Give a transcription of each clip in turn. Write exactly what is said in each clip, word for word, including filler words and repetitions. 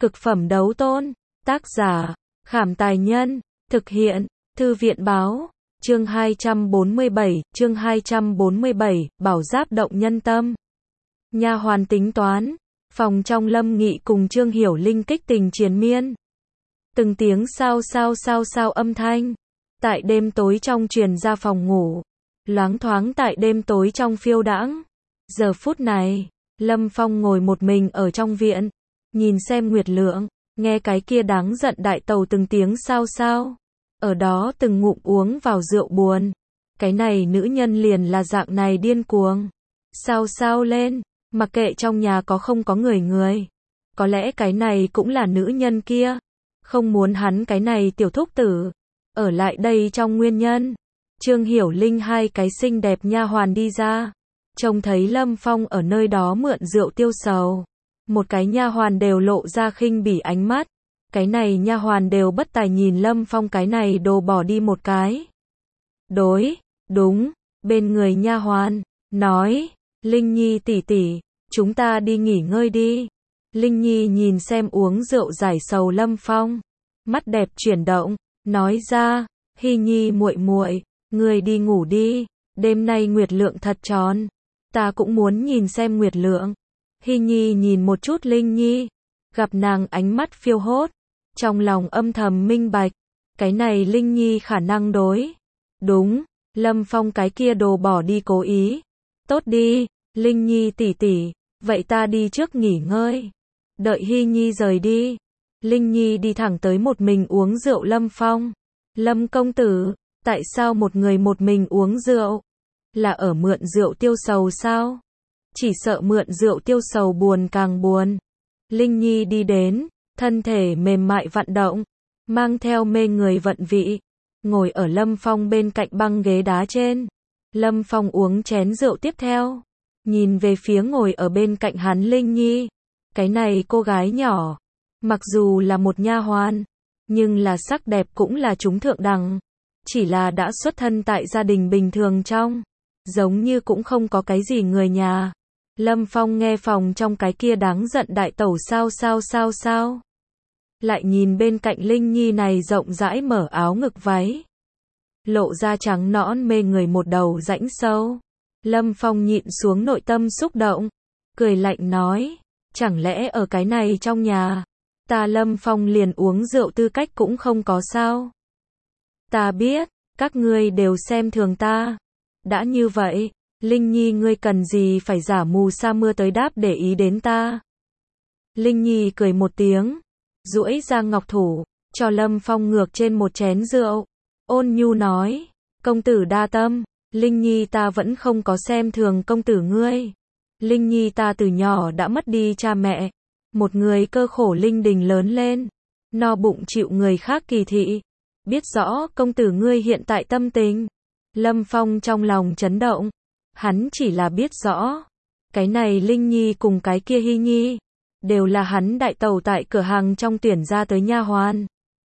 Cực phẩm đấu tôn. Tác giả, Khảm Tài Nhân. Thực hiện, Thư viện Báo. Chương hai trăm bốn mươi bảy, chương hai trăm bốn mươi bảy, bảo giáp động nhân tâm. Nha hoàn tính toán. Phòng trong Lâm Nghị cùng Trương Hiểu Linh kích tình triền miên. Từng tiếng sao sao sao sao âm thanh. Tại đêm tối trong truyền ra phòng ngủ. Loáng thoáng tại đêm tối trong phiêu đãng. Giờ phút này, Lâm Phong ngồi một mình ở trong viện. Nhìn xem Nguyệt Lượng, nghe cái kia đáng giận đại tàu từng tiếng sao sao. Ở đó từng ngụm uống vào rượu buồn. Cái này nữ nhân liền là dạng này điên cuồng. Sao sao lên, mặc kệ trong nhà có không có người người. Có lẽ cái này cũng là nữ nhân kia. Không muốn hắn cái này tiểu thúc tử. Ở lại đây trong nguyên nhân. Trương Hiểu Linh hai cái xinh đẹp nha hoàn đi ra. Trông thấy Lâm Phong ở nơi đó mượn rượu tiêu sầu. Một cái nha hoàn đều lộ ra khinh bỉ ánh mắt. Cái này nha hoàn đều bất tài nhìn Lâm Phong cái này đồ bỏ đi một cái. Đối, đúng, bên người nha hoàn, nói, Linh Nhi tỷ tỷ, chúng ta đi nghỉ ngơi đi. Linh Nhi nhìn xem uống rượu giải sầu Lâm Phong. Mắt đẹp chuyển động, nói ra, Hy Nhi muội muội, ngươi đi ngủ đi, đêm nay Nguyệt Lượng thật tròn. Ta cũng muốn nhìn xem Nguyệt Lượng. Hy Nhi nhìn một chút Linh Nhi, gặp nàng ánh mắt phiêu hốt, trong lòng âm thầm minh bạch, cái này Linh Nhi khả năng đối. Đúng, Lâm Phong cái kia đồ bỏ đi cố ý. Tốt đi, Linh Nhi tỷ tỷ, vậy ta đi trước nghỉ ngơi. Đợi Hy Nhi rời đi, Linh Nhi đi thẳng tới một mình uống rượu Lâm Phong. Lâm công tử, tại sao một người một mình uống rượu? Là ở mượn rượu tiêu sầu sao? Chỉ sợ mượn rượu tiêu sầu buồn càng buồn. Linh Nhi đi đến, thân thể mềm mại vận động, mang theo mê người vận vị, ngồi ở Lâm Phong bên cạnh băng ghế đá trên. Lâm Phong uống chén rượu tiếp theo, nhìn về phía ngồi ở bên cạnh hắn Linh Nhi. Cái này cô gái nhỏ, mặc dù là một nha hoàn, nhưng là sắc đẹp cũng là chúng thượng đẳng. Chỉ là đã xuất thân tại gia đình bình thường trong, giống như cũng không có cái gì người nhà. Lâm Phong nghe phòng trong cái kia đáng giận đại tẩu sao sao sao sao. Lại nhìn bên cạnh Linh Nhi này rộng rãi mở áo ngực váy. Lộ ra trắng nõn mê người một đầu rãnh sâu. Lâm Phong nhịn xuống nội tâm xúc động. Cười lạnh nói, chẳng lẽ ở cái này trong nhà, ta Lâm Phong liền uống rượu tư cách cũng không có sao. Ta biết, các ngươi đều xem thường ta. Đã như vậy, Linh Nhi ngươi cần gì phải giả mù sa mưa tới đáp để ý đến ta. Linh Nhi cười một tiếng, duỗi ra ngọc thủ, cho Lâm Phong ngược trên một chén rượu. Ôn nhu nói, công tử đa tâm, Linh Nhi ta vẫn không có xem thường công tử ngươi. Linh Nhi ta từ nhỏ đã mất đi cha mẹ. Một người cơ khổ linh đình lớn lên, no bụng chịu người khác kỳ thị. Biết rõ công tử ngươi hiện tại tâm tình. Lâm Phong trong lòng chấn động. Hắn chỉ là biết rõ, cái này Linh Nhi cùng cái kia Hy Nhi, đều là hắn đại tẩu tại cửa hàng trong tuyển ra tới nha hoàn.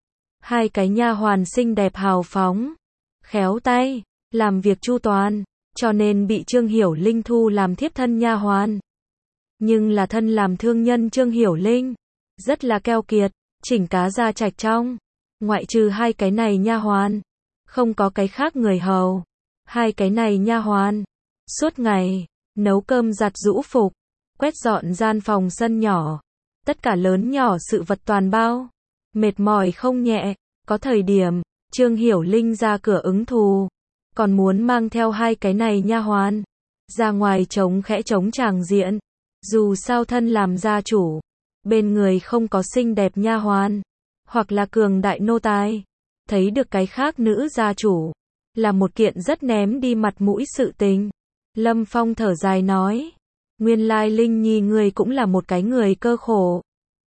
Hai cái nha hoàn xinh đẹp hào phóng, khéo tay, làm việc chu toàn, cho nên bị Trương Hiểu Linh thu làm thiếp thân nha hoàn. Nhưng là thân làm thương nhân Trương Hiểu Linh, rất là keo kiệt, chỉnh cá ra trạch trong, ngoại trừ hai cái này nha hoàn, không có cái khác người hầu. Hai cái này nha hoàn suốt ngày nấu cơm giặt giũ phục, quét dọn gian phòng sân nhỏ, tất cả lớn nhỏ sự vật toàn bao. Mệt mỏi không nhẹ, có thời điểm Trương Hiểu Linh ra cửa ứng thù, còn muốn mang theo hai cái này nha hoàn ra ngoài chống khẽ chống tràng diện. Dù sao thân làm gia chủ, bên người không có xinh đẹp nha hoàn, hoặc là cường đại nô tài, thấy được cái khác nữ gia chủ, là một kiện rất ném đi mặt mũi sự tình. Lâm Phong thở dài nói, nguyên lai Linh Nhi ngươi cũng là một cái người cơ khổ.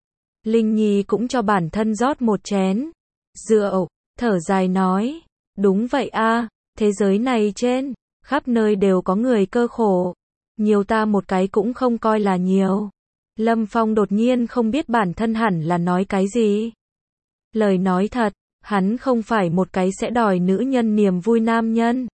Linh Nhi cũng cho bản thân rót một chén rượu, thở dài nói, đúng vậy a, thế giới này trên, khắp nơi đều có người cơ khổ. Nhiều ta một cái cũng không coi là nhiều. Lâm Phong đột nhiên không biết bản thân hẳn là nói cái gì. Lời nói thật, hắn không phải một cái sẽ đòi nữ nhân niềm vui nam nhân.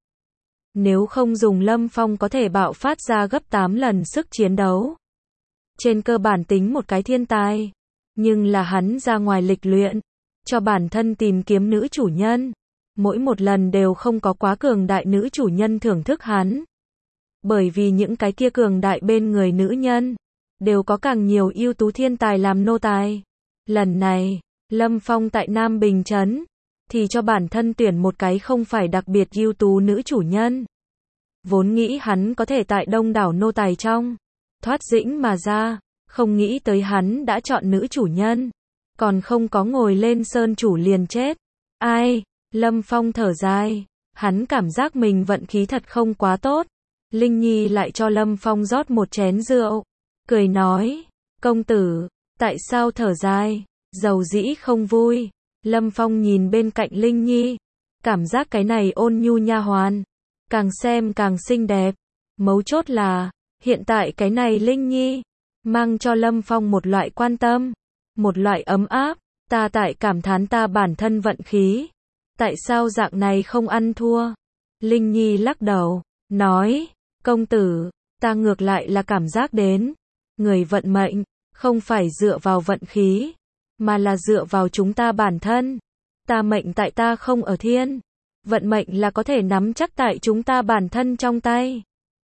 Nếu không dùng Lâm Phong có thể bạo phát ra gấp tám lần sức chiến đấu. Trên cơ bản tính một cái thiên tài. Nhưng là hắn ra ngoài lịch luyện, cho bản thân tìm kiếm nữ chủ nhân. Mỗi một lần đều không có quá cường đại nữ chủ nhân thưởng thức hắn. Bởi vì những cái kia cường đại bên người nữ nhân, đều có càng nhiều ưu tú thiên tài làm nô tài. Lần này, Lâm Phong tại Nam Bình Trấn, thì cho bản thân tuyển một cái không phải đặc biệt ưu tú nữ chủ nhân. Vốn nghĩ hắn có thể tại đông đảo nô tài trong, thoát dĩnh mà ra, không nghĩ tới hắn đã chọn nữ chủ nhân. Còn không có ngồi lên sơn chủ liền chết. Ai? Lâm Phong thở dài, hắn cảm giác mình vận khí thật không quá tốt. Linh Nhi lại cho Lâm Phong rót một chén rượu, cười nói, công tử, tại sao thở dài, dầu dĩ không vui. Lâm Phong nhìn bên cạnh Linh Nhi, cảm giác cái này ôn nhu nha hoàn, càng xem càng xinh đẹp. Mấu chốt là, hiện tại cái này Linh Nhi, mang cho Lâm Phong một loại quan tâm, một loại ấm áp. Ta tại cảm thán ta bản thân vận khí. Tại sao dạng này không ăn thua? Linh Nhi lắc đầu, nói, công tử, ta ngược lại là cảm giác đến, người vận mệnh, không phải dựa vào vận khí, mà là dựa vào chúng ta bản thân. Ta mệnh tại ta không ở thiên, vận mệnh là có thể nắm chắc tại chúng ta bản thân trong tay.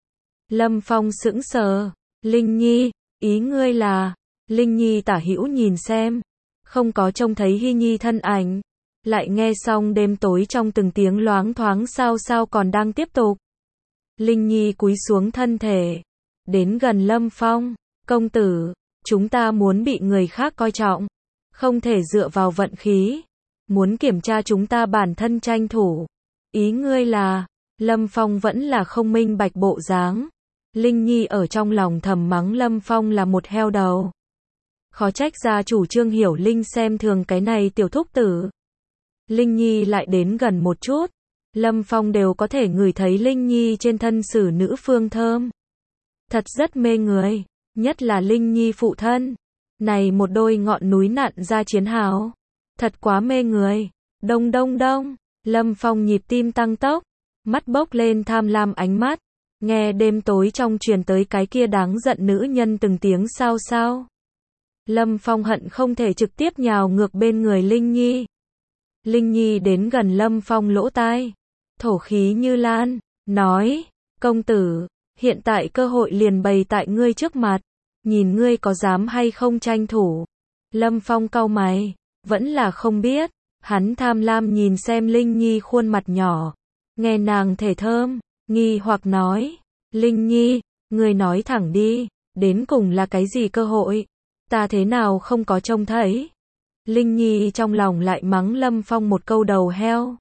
Lâm Phong sững sờ, Linh Nhi, ý ngươi là, Linh Nhi tả hữu nhìn xem, không có trông thấy Hy Nhi thân ảnh. Lại nghe xong đêm tối trong từng tiếng loáng thoáng sao sao còn đang tiếp tục. Linh Nhi cúi xuống thân thể, đến gần Lâm Phong, công tử, chúng ta muốn bị người khác coi trọng, không thể dựa vào vận khí, muốn kiểm tra chúng ta bản thân tranh thủ. Ý ngươi là, Lâm Phong vẫn là không minh bạch bộ dáng. Linh Nhi ở trong lòng thầm mắng Lâm Phong là một heo đầu. Khó trách gia chủ Trương Hiểu Linh xem thường cái này tiểu thúc tử. Linh Nhi lại đến gần một chút, Lâm Phong đều có thể ngửi thấy Linh Nhi trên thân xử nữ phương thơm. Thật rất mê người, nhất là Linh Nhi phụ thân. Này một đôi ngọn núi nặn ra chiến hào, thật quá mê người. Đông đông đông, Lâm Phong nhịp tim tăng tốc, mắt bốc lên tham lam ánh mắt, nghe đêm tối trong truyền tới cái kia đáng giận nữ nhân từng tiếng sao sao. Lâm Phong hận không thể trực tiếp nhào ngược bên người Linh Nhi. Linh Nhi đến gần Lâm Phong lỗ tai, thổ khí như lan, nói, công tử, hiện tại cơ hội liền bày tại ngươi trước mặt, nhìn ngươi có dám hay không tranh thủ. Lâm Phong cau mày, vẫn là không biết, hắn tham lam nhìn xem Linh Nhi khuôn mặt nhỏ, nghe nàng thể thơm, nghi hoặc nói, Linh Nhi, ngươi nói thẳng đi, đến cùng là cái gì cơ hội, ta thế nào không có trông thấy. Linh Nhi trong lòng lại mắng Lâm Phong một câu đầu heo.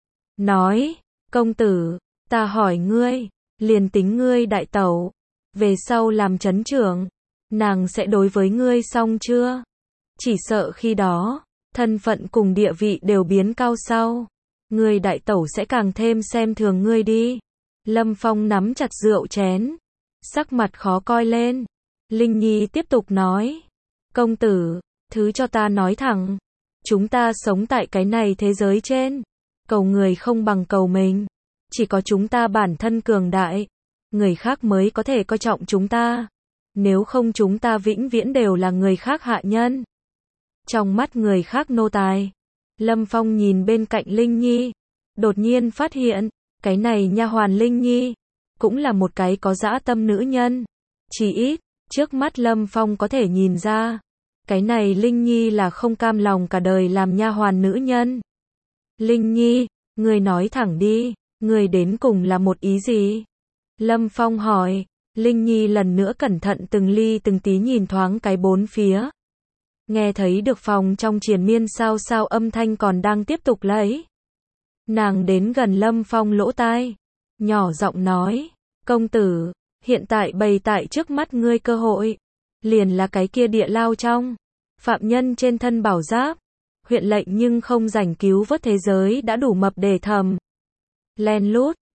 Nói, công tử, ta hỏi ngươi, liền tính ngươi đại tẩu, về sau làm trấn trưởng, nàng sẽ đối với ngươi xong chưa? Chỉ sợ khi đó, thân phận cùng địa vị đều biến cao sau. Ngươi đại tẩu sẽ càng thêm xem thường ngươi đi. Lâm Phong nắm chặt rượu chén, sắc mặt khó coi lên. Linh Nhi tiếp tục nói, công tử, thứ cho ta nói thẳng, chúng ta sống tại cái này thế giới trên, cầu người không bằng cầu mình, chỉ có chúng ta bản thân cường đại, người khác mới có thể coi trọng chúng ta, nếu không chúng ta vĩnh viễn đều là người khác hạ nhân. Trong mắt người khác nô tài, Lâm Phong nhìn bên cạnh Linh Nhi, đột nhiên phát hiện, cái này nha hoàn Linh Nhi, cũng là một cái có dã tâm nữ nhân, chỉ ít, trước mắt Lâm Phong có thể nhìn ra, cái này Linh Nhi là không cam lòng cả đời làm nha hoàn nữ nhân. Linh Nhi, ngươi nói thẳng đi, ngươi đến cùng là một ý gì? Lâm Phong hỏi. Linh Nhi lần nữa cẩn thận từng ly từng tí nhìn thoáng cái bốn phía. Nghe thấy được phòng trong triền miên sao sao âm thanh còn đang tiếp tục lấy. Nàng đến gần Lâm Phong lỗ tai, nhỏ giọng nói, công tử, hiện tại bày tại trước mắt ngươi cơ hội, liền là cái kia địa lao trong, phạm nhân trên thân bảo giáp, huyện lệnh nhưng không rảnh cứu vớt thế giới đã đủ mập để thầm. Len lút,